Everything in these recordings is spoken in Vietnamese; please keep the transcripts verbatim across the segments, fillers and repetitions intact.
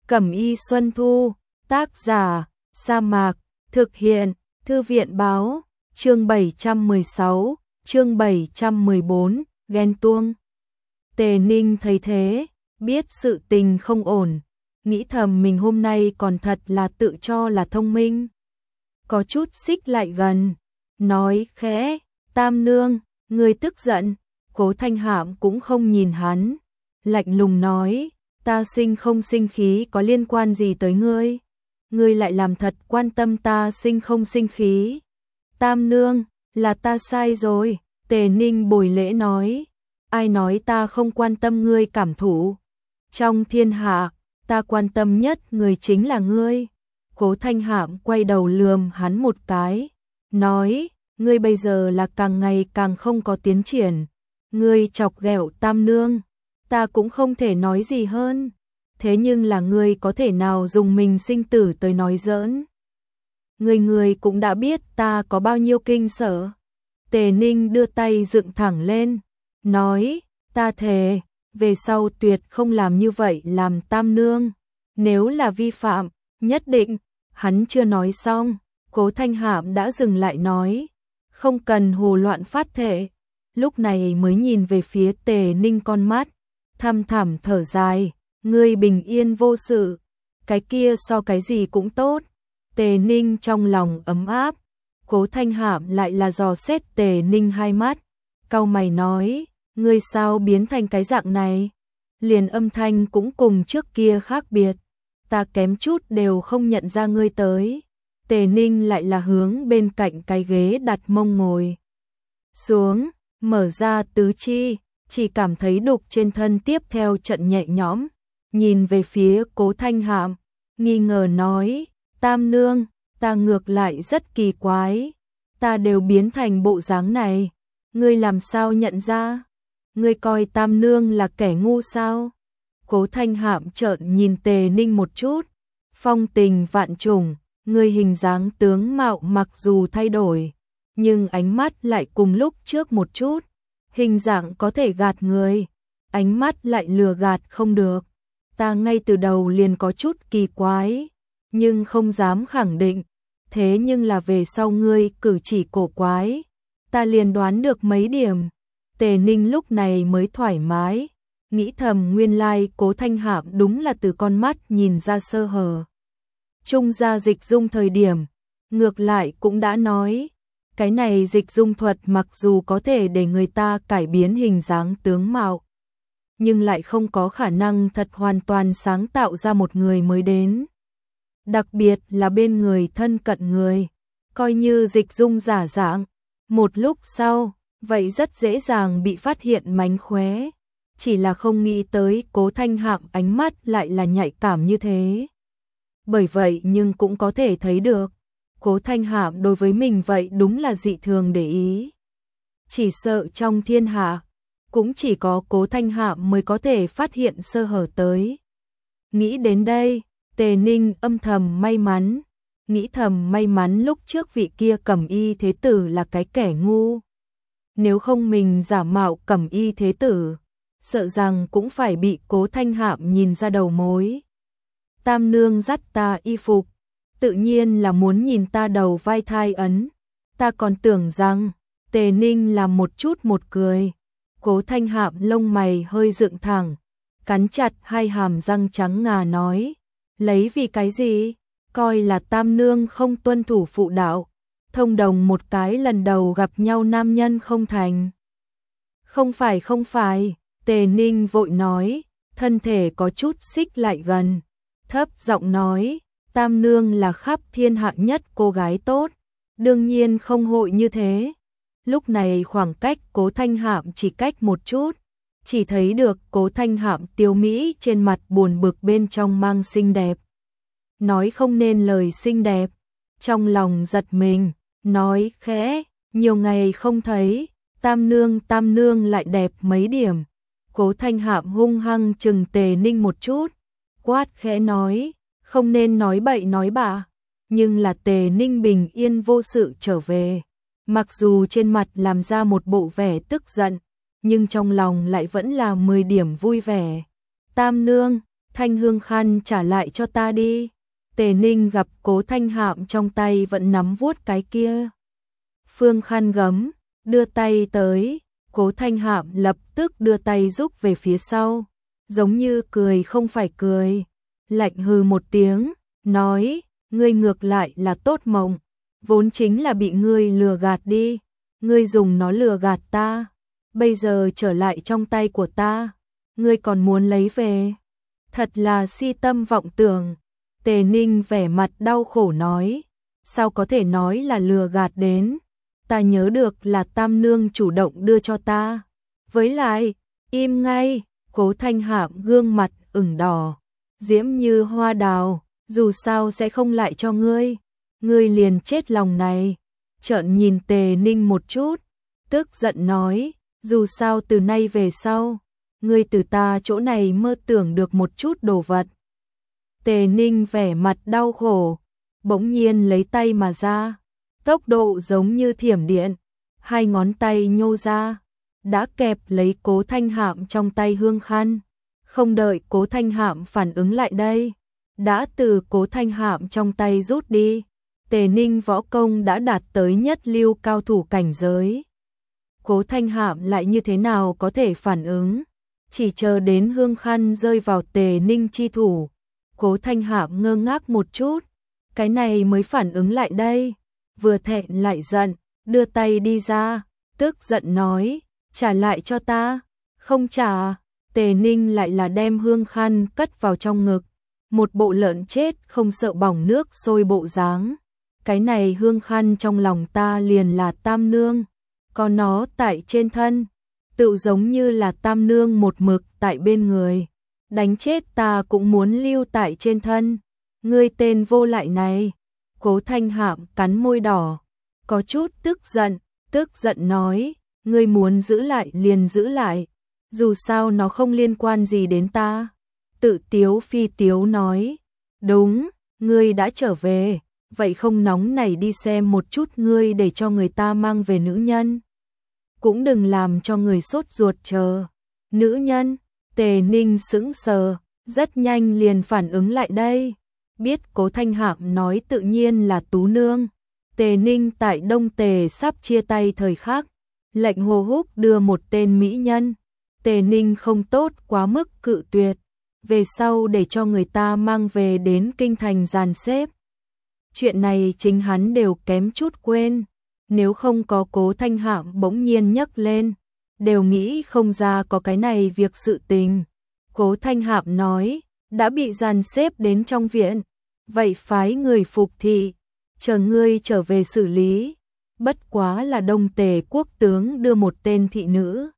Cẩm y Xuân Thu, tác giả, Sa Mạc, thực hiện, Thư viện báo, chương bảy trăm mười sáu, chương bảy trăm mười bốn, ghen tuông. Tề Ninh thấy thế, biết sự tình không ổn, nghĩ thầm mình hôm nay còn thật là tự cho là thông minh. Có chút xích lại gần, nói khẽ, Tam nương, người tức giận. Cố Thanh Hạm cũng không nhìn hắn, lạnh lùng nói, ta sinh không sinh khí có liên quan gì tới ngươi? Ngươi lại làm thật quan tâm ta sinh không sinh khí. Tam nương, là ta sai rồi. Tề Ninh bồi lễ nói, ai nói ta không quan tâm ngươi cảm thụ? Trong thiên hạ, ta quan tâm nhất người chính là ngươi. Cố Thanh Hạm quay đầu lườm hắn một cái, nói, ngươi bây giờ là càng ngày càng không có tiến triển. Ngươi chọc ghẹo Tam nương, ta cũng không thể nói gì hơn. Thế nhưng là ngươi có thể nào dùng mình sinh tử tới nói giỡn? Ngươi ngươi cũng đã biết ta có bao nhiêu kinh sợ. Tề Ninh đưa tay dựng thẳng lên, nói, ta thề, về sau tuyệt không làm như vậy làm Tam nương. Nếu là vi phạm, nhất định. Hắn chưa nói xong, Cố Thanh Hạm đã dừng lại nói, không cần hồ loạn phát thệ. Lúc này mới nhìn về phía Tề Ninh con mắt, thăm thẳm thở dài, ngươi bình yên vô sự, cái kia so cái gì cũng tốt. Tề Ninh trong lòng ấm áp, Cố Thanh Hạm lại là dò xét Tề Ninh hai mắt, cau mày nói, ngươi sao biến thành cái dạng này? Liền âm thanh cũng cùng trước kia khác biệt, ta kém chút đều không nhận ra ngươi tới. Tề Ninh lại là hướng bên cạnh cái ghế đặt mông ngồi xuống, mở ra tứ chi, chỉ cảm thấy đục trên thân tiếp theo trận nhẹ nhõm, nhìn về phía Cố Thanh Hạm, nghi ngờ nói, Tam nương, ta ngược lại rất kỳ quái, ta đều biến thành bộ dáng này, ngươi làm sao nhận ra? Ngươi coi Tam nương là kẻ ngu sao? Cố Thanh Hạm trợn nhìn Tề Ninh một chút, phong tình vạn trùng, ngươi hình dáng tướng mạo mặc dù thay đổi, nhưng ánh mắt lại cùng lúc trước một chút, hình dạng có thể gạt người, ánh mắt lại lừa gạt không được. Ta ngay từ đầu liền có chút kỳ quái, nhưng không dám khẳng định, thế nhưng là về sau ngươi cử chỉ cổ quái, ta liền đoán được mấy điểm. Tề Ninh lúc này mới thoải mái, nghĩ thầm nguyên lai Cố Thanh Hạm đúng là từ con mắt nhìn ra sơ hở. Trung gia dịch dung thời điểm, ngược lại cũng đã nói, cái này dịch dung thuật mặc dù có thể để người ta cải biến hình dáng tướng mạo, nhưng lại không có khả năng thật hoàn toàn sáng tạo ra một người mới đến. Đặc biệt là bên người thân cận người, coi như dịch dung giả dạng, một lúc sau, vậy rất dễ dàng bị phát hiện mánh khóe. Chỉ là không nghĩ tới Cố Thanh Hạm ánh mắt lại là nhạy cảm như thế. Bởi vậy nhưng cũng có thể thấy được, Cố Thanh Hạm đối với mình vậy đúng là dị thường để ý. Chỉ sợ trong thiên hạ, cũng chỉ có Cố Thanh Hạm mới có thể phát hiện sơ hở tới. Nghĩ đến đây, Tề Ninh âm thầm may mắn, nghĩ thầm may mắn lúc trước vị kia Cẩm y thế tử là cái kẻ ngu. Nếu không mình giả mạo Cẩm y thế tử, sợ rằng cũng phải bị Cố Thanh Hạm nhìn ra đầu mối. Tam nương dắt ta y phục, tự nhiên là muốn nhìn ta đầu vai thai ấn. Ta còn tưởng rằng, Tề Ninh làm một chút một cười. Cố Thanh Hạm lông mày hơi dựng thẳng, cắn chặt hai hàm răng trắng ngà nói, lấy vì cái gì? Coi là Tam nương không tuân thủ phụ đạo, thông đồng một cái lần đầu gặp nhau nam nhân không thành. Không phải không phải, Tề Ninh vội nói, thân thể có chút xích lại gần, thấp giọng nói, Tam nương là khắp thiên hạ nhất cô gái tốt, đương nhiên không hội như thế. Lúc này khoảng cách Cố Thanh Hạm chỉ cách một chút, chỉ thấy được Cố Thanh Hạm tiêu mỹ trên mặt buồn bực bên trong mang xinh đẹp. Nói không nên lời xinh đẹp, trong lòng giật mình, nói khẽ, nhiều ngày không thấy, Tam nương Tam nương lại đẹp mấy điểm. Cố Thanh Hạm hung hăng chừng Tề Ninh một chút, quát khẽ nói, không nên nói bậy nói bạ. Nhưng là Tề Ninh bình yên vô sự trở về, mặc dù trên mặt làm ra một bộ vẻ tức giận, nhưng trong lòng lại vẫn là mười điểm vui vẻ. Tam nương, thanh hương khăn trả lại cho ta đi. Tề Ninh gặp Cố Thanh Hạm trong tay vẫn nắm vuốt cái kia phương khăn gấm, đưa tay tới, Cố Thanh Hạm lập tức đưa tay rúc về phía sau, giống như cười không phải cười, lạnh hừ một tiếng, nói, ngươi ngược lại là tốt mộng, vốn chính là bị ngươi lừa gạt đi, ngươi dùng nó lừa gạt ta, bây giờ trở lại trong tay của ta, ngươi còn muốn lấy về, thật là si tâm vọng tưởng. Tề Ninh vẻ mặt đau khổ nói, sao có thể nói là lừa gạt đến, ta nhớ được là Tam Nương chủ động đưa cho ta, với lại, im ngay, Cố Thanh Hạm gương mặt ửng đỏ, diễm như hoa đào, dù sao sẽ không lại cho ngươi, ngươi liền chết lòng này, trợn nhìn Tề Ninh một chút, tức giận nói, dù sao từ nay về sau, ngươi từ ta chỗ này mơ tưởng được một chút đồ vật. Tề Ninh vẻ mặt đau khổ, bỗng nhiên lấy tay mà ra, tốc độ giống như thiểm điện, hai ngón tay nhô ra, đã kẹp lấy Cố Thanh Hạm trong tay hương khăn, không đợi Cố Thanh Hạm phản ứng lại đây, đã từ Cố Thanh Hạm trong tay rút đi. Tề Ninh võ công đã đạt tới nhất lưu cao thủ cảnh giới. Cố Thanh Hạm lại như thế nào có thể phản ứng, chỉ chờ đến hương khăn rơi vào Tề Ninh chi thủ. Cố Thanh Hạm ngơ ngác một chút, cái này mới phản ứng lại đây, vừa thẹn lại giận, đưa tay đi ra, tức giận nói, trả lại cho ta, không trả. Tề Ninh lại là đem hương khăn cất vào trong ngực, một bộ lợn chết không sợ bỏng nước sôi bộ dáng. Cái này hương khăn trong lòng ta liền là Tam Nương, có nó tại trên thân, tự giống như là Tam Nương một mực tại bên người. Đánh chết ta cũng muốn lưu tại trên thân, ngươi tên vô lại này. Cố Thanh Hạm cắn môi đỏ, có chút tức giận, tức giận nói, ngươi muốn giữ lại liền giữ lại, dù sao nó không liên quan gì đến ta. Tự tiếu phi tiếu nói, đúng, ngươi đã trở về, vậy không nóng này đi xem một chút ngươi để cho người ta mang về nữ nhân. Cũng đừng làm cho người sốt ruột chờ. Nữ nhân? Tề Ninh sững sờ, rất nhanh liền phản ứng lại đây. Biết Cố Thanh Hạm nói tự nhiên là Tú Nương. Tề Ninh tại Đông Tề sắp chia tay thời khắc, lệnh Hồ Húc đưa một tên mỹ nhân. Tề Ninh không tốt quá mức cự tuyệt, về sau để cho người ta mang về đến kinh thành dàn xếp. Chuyện này chính hắn đều kém chút quên, nếu không có Cố Thanh Hạm bỗng nhiên nhấc lên, đều nghĩ không ra có cái này việc sự tình. Cố Thanh Hạm nói, đã bị dàn xếp đến trong viện, vậy phái người phục thị, chờ ngươi trở về xử lý. Bất quá là Đông Tề quốc tướng đưa một tên thị nữ.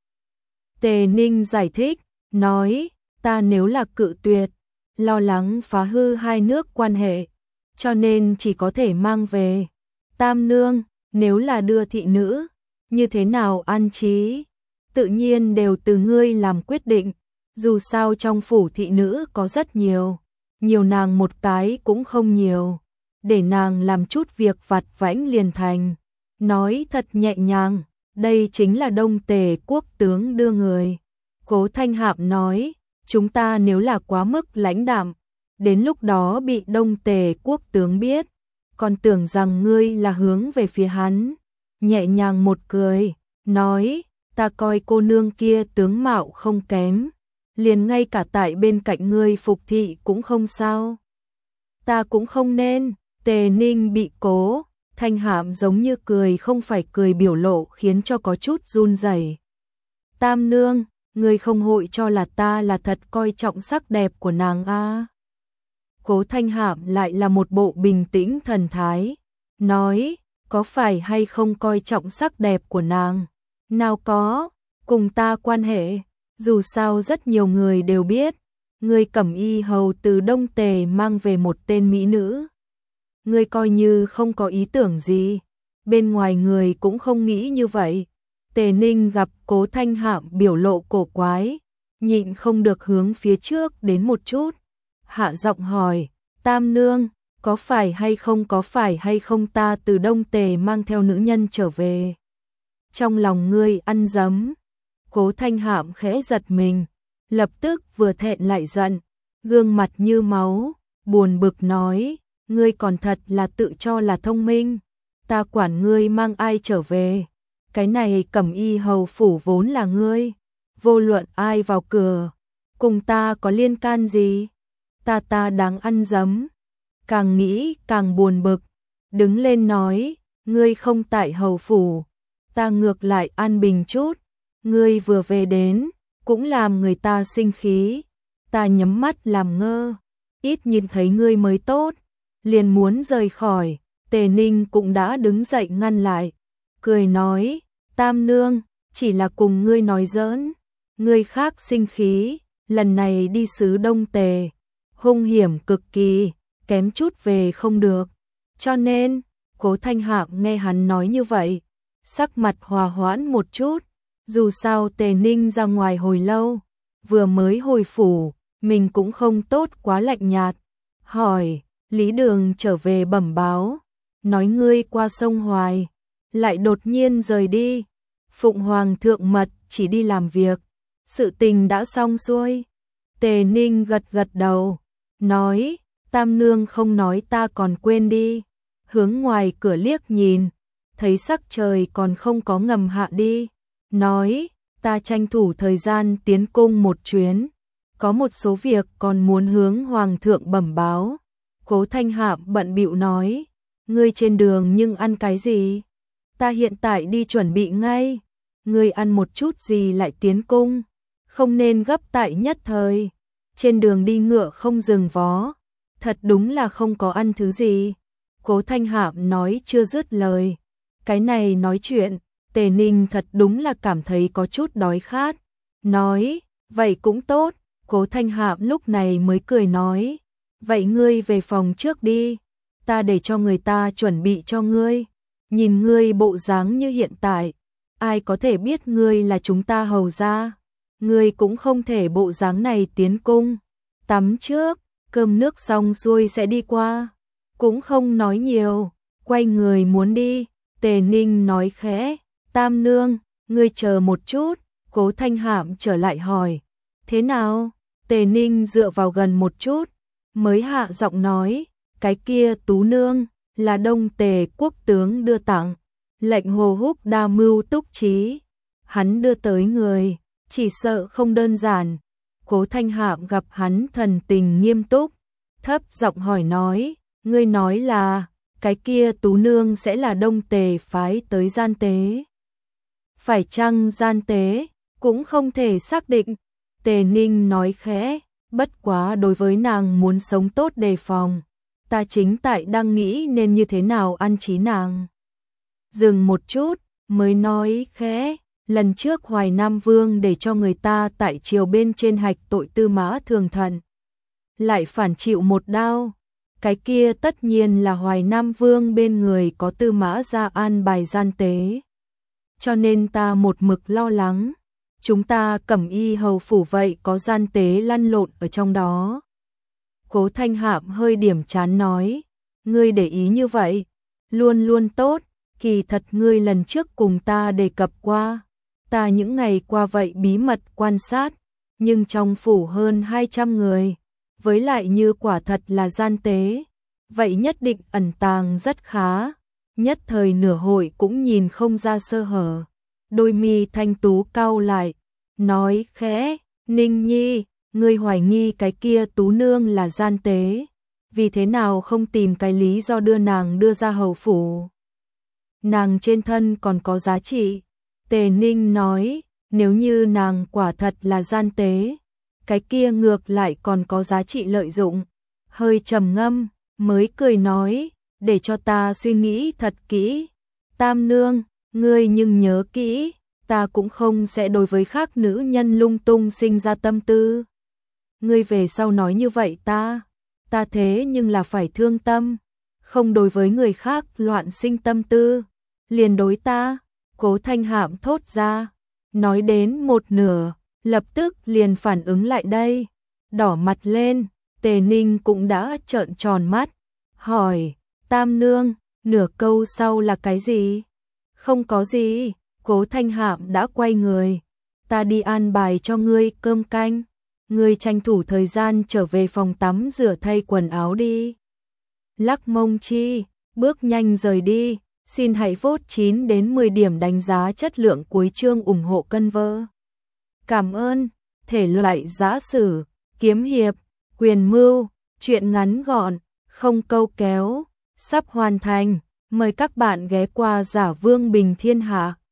Tề Ninh giải thích, nói, ta nếu là cự tuyệt, lo lắng phá hư hai nước quan hệ, cho nên chỉ có thể mang về. Tam Nương, nếu là đưa thị nữ, như thế nào an trí, tự nhiên đều từ ngươi làm quyết định, dù sao trong phủ thị nữ có rất nhiều, nhiều nàng một cái cũng không nhiều, để nàng làm chút việc vặt vãnh liền thành. Nói thật nhẹ nhàng, đây chính là Đông Tề quốc tướng đưa người. Cố Thanh Hạm nói, chúng ta nếu là quá mức lãnh đạm, đến lúc đó bị Đông Tề quốc tướng biết, còn tưởng rằng ngươi là hướng về phía hắn. Nhẹ nhàng một cười, nói, ta coi cô nương kia tướng mạo không kém, liền ngay cả tại bên cạnh ngươi phục thị cũng không sao. Ta cũng không nên. Tề Ninh bị Cố Thanh Hạm giống như cười không phải cười biểu lộ khiến cho có chút run rẩy. Tam Nương, ngươi không hội cho là ta là thật coi trọng sắc đẹp của nàng a? À? Cố Thanh Hạm lại là một bộ bình tĩnh thần thái, nói, có phải hay không coi trọng sắc đẹp của nàng? Nào có, cùng ta quan hệ, dù sao rất nhiều người đều biết, ngươi Cẩm Y hầu từ Đông Tề mang về một tên mỹ nữ. Ngươi coi như không có ý tưởng gì, bên ngoài người cũng không nghĩ như vậy. Tề Ninh gặp Cố Thanh Hạm biểu lộ cổ quái, nhịn không được hướng phía trước đến một chút, hạ giọng hỏi, Tam Nương, có phải hay không có phải hay không ta từ Đông Tề mang theo nữ nhân trở về? Trong lòng ngươi ăn dấm. Cố Thanh Hạm khẽ giật mình, lập tức vừa thẹn lại giận, gương mặt như máu, buồn bực nói, ngươi còn thật là tự cho là thông minh, ta quản ngươi mang ai trở về, cái này Cẩm Y hầu phủ vốn là ngươi, vô luận ai vào cửa, cùng ta có liên can gì, ta ta đáng ăn dấm, càng nghĩ càng buồn bực, đứng lên nói, ngươi không tại hầu phủ, ta ngược lại an bình chút, ngươi vừa về đến, cũng làm người ta sinh khí, ta nhắm mắt làm ngơ, ít nhìn thấy ngươi mới tốt, liền muốn rời khỏi, Tề Ninh cũng đã đứng dậy ngăn lại, cười nói, Tam nương, chỉ là cùng ngươi nói giỡn, ngươi khác sinh khí, lần này đi xứ Đông Tề, hung hiểm cực kỳ, kém chút về không được, cho nên, Cố Thanh Hạc nghe hắn nói như vậy, sắc mặt hòa hoãn một chút, dù sao Tề Ninh ra ngoài hồi lâu, vừa mới hồi phủ, mình cũng không tốt quá lạnh nhạt, hỏi, Lý Đường trở về bẩm báo, nói ngươi qua sông Hoài, lại đột nhiên rời đi, Phụng Hoàng thượng mật chỉ đi làm việc, sự tình đã xong xuôi, Tề Ninh gật gật đầu, nói, Tam nương không nói ta còn quên đi, hướng ngoài cửa liếc nhìn, thấy sắc trời còn không có ngầm hạ đi, nói, ta tranh thủ thời gian tiến cung một chuyến, có một số việc còn muốn hướng Hoàng thượng bẩm báo. Cố Thanh Hạc bận bịu nói, ngươi trên đường nhưng ăn cái gì? Ta hiện tại đi chuẩn bị ngay, ngươi ăn một chút gì lại tiến cung, không nên gấp tại nhất thời, trên đường đi ngựa không dừng vó, thật đúng là không có ăn thứ gì. Cố Thanh Hạc nói chưa dứt lời, cái này nói chuyện, Tề Ninh thật đúng là cảm thấy có chút đói khát, nói, vậy cũng tốt, Cố Thanh Hạc lúc này mới cười nói, vậy ngươi về phòng trước đi, ta để cho người ta chuẩn bị cho ngươi, nhìn ngươi bộ dáng như hiện tại, ai có thể biết ngươi là chúng ta hầu gia, ngươi cũng không thể bộ dáng này tiến cung, tắm trước, cơm nước xong xuôi sẽ đi qua, cũng không nói nhiều, quay người muốn đi, Tề Ninh nói khẽ, Tam nương, ngươi chờ một chút, Cố Thanh Hạm trở lại hỏi, thế nào? Tề Ninh dựa vào gần một chút, mới hạ giọng nói, cái kia Tú nương, là Đông Tề quốc tướng đưa tặng, lệnh Hồ Húc đa mưu túc trí, hắn đưa tới người, chỉ sợ không đơn giản. Cố Thanh Hạm gặp hắn thần tình nghiêm túc, thấp giọng hỏi nói, ngươi nói là, cái kia Tú nương sẽ là Đông Tề phái tới gian tế. Phải chăng gian tế, cũng không thể xác định. Tề Ninh nói khẽ, bất quá đối với nàng muốn sống tốt đề phòng, ta chính tại đang nghĩ nên như thế nào ăn trí nàng. Dừng một chút, mới nói khẽ, lần trước Hoài Nam Vương để cho người ta tại triều bên trên hạch tội Tư Mã Thường Thận, lại phản chịu một đao, cái kia tất nhiên là Hoài Nam Vương bên người có Tư Mã gia an bài gian tế. Cho nên ta một mực lo lắng, chúng ta Cẩm Y hầu phủ vậy có gian tế lăn lộn ở trong đó. Cố Thanh Hạm hơi điểm chán nói, ngươi để ý như vậy, luôn luôn tốt, kỳ thật ngươi lần trước cùng ta đề cập qua, ta những ngày qua vậy bí mật quan sát, nhưng trong phủ hơn hai trăm người, với lại như quả thật là gian tế, vậy nhất định ẩn tàng rất khá, nhất thời nửa hội cũng nhìn không ra sơ hở. Đôi mi thanh tú cau lại, nói khẽ, Ninh Nhi, ngươi hoài nghi cái kia Tú nương là gian tế, vì thế nào không tìm cái lý do đưa nàng đưa ra hầu phủ? Nàng trên thân còn có giá trị. Tề Ninh nói, nếu như nàng quả thật là gian tế, cái kia ngược lại còn có giá trị lợi dụng. Hơi trầm ngâm, mới cười nói, để cho ta suy nghĩ thật kỹ. Tam nương, ngươi nhưng nhớ kỹ, ta cũng không sẽ đối với khác nữ nhân lung tung sinh ra tâm tư. Ngươi về sau nói như vậy ta, ta thế nhưng là phải thương tâm, không đối với người khác loạn sinh tâm tư, liền đối ta. Cố Thanh Hạm thốt ra, nói đến một nửa, lập tức liền phản ứng lại đây, đỏ mặt lên. Tề Ninh cũng đã trợn tròn mắt, hỏi, Tam nương, nửa câu sau là cái gì? Không có gì. Cố Thanh Hạm đã quay người, ta đi an bài cho ngươi cơm canh, người tranh thủ thời gian trở về phòng tắm rửa thay quần áo đi. Lắc mông chi, bước nhanh rời đi, xin hãy vote chín đến mười điểm đánh giá chất lượng cuối chương ủng hộ cân vơ. Cảm ơn, thể loại giã sử, kiếm hiệp, quyền mưu, truyện ngắn gọn, không câu kéo, sắp hoàn thành, mời các bạn ghé qua Giả Vương Bình Thiên Hạ.